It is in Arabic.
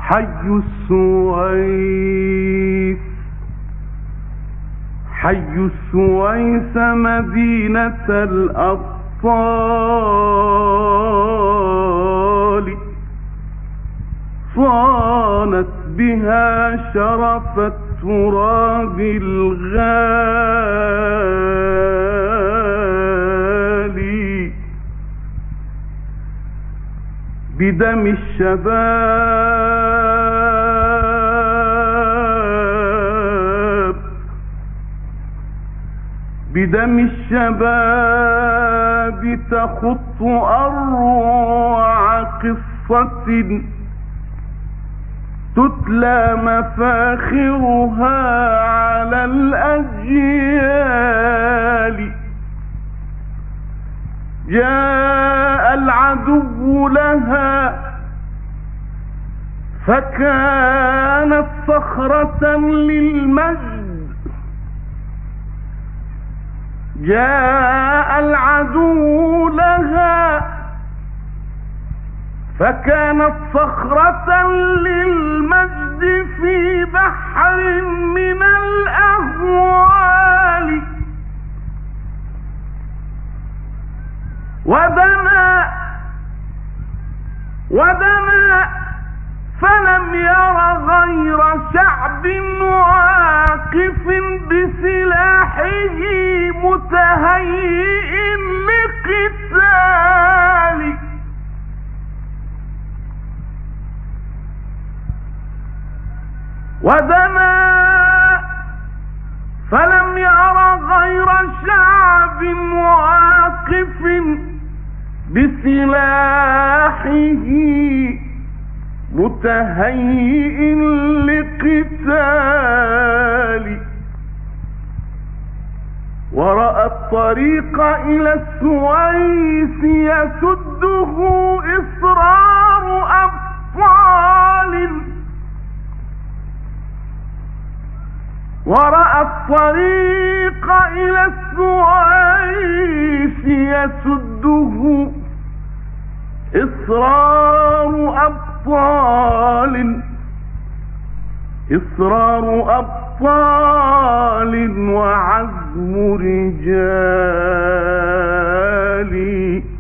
حي السويس مدينة الأبطال، صانت بها شرف التراب الغالي، بدم الشباب تخط أروع قصة تتلى مفاخرها على الأجيال. جاء العدو لها فكانت صخرة للمجد، جاء العدو لها فكانت صخرة للمجد في بحر من الأهوال. ودنا فلم ير غير شعب واقف بسلاحه متهيئ لقتال. ودنا فلم ير غير شعب واقف بسلاحه متهيئ لقتال. ورأى الطريق إلى السويس يسده إصرار أبطال، ورأى الطريق إلى السويس يسده إصرار أبطال وعزم رجال.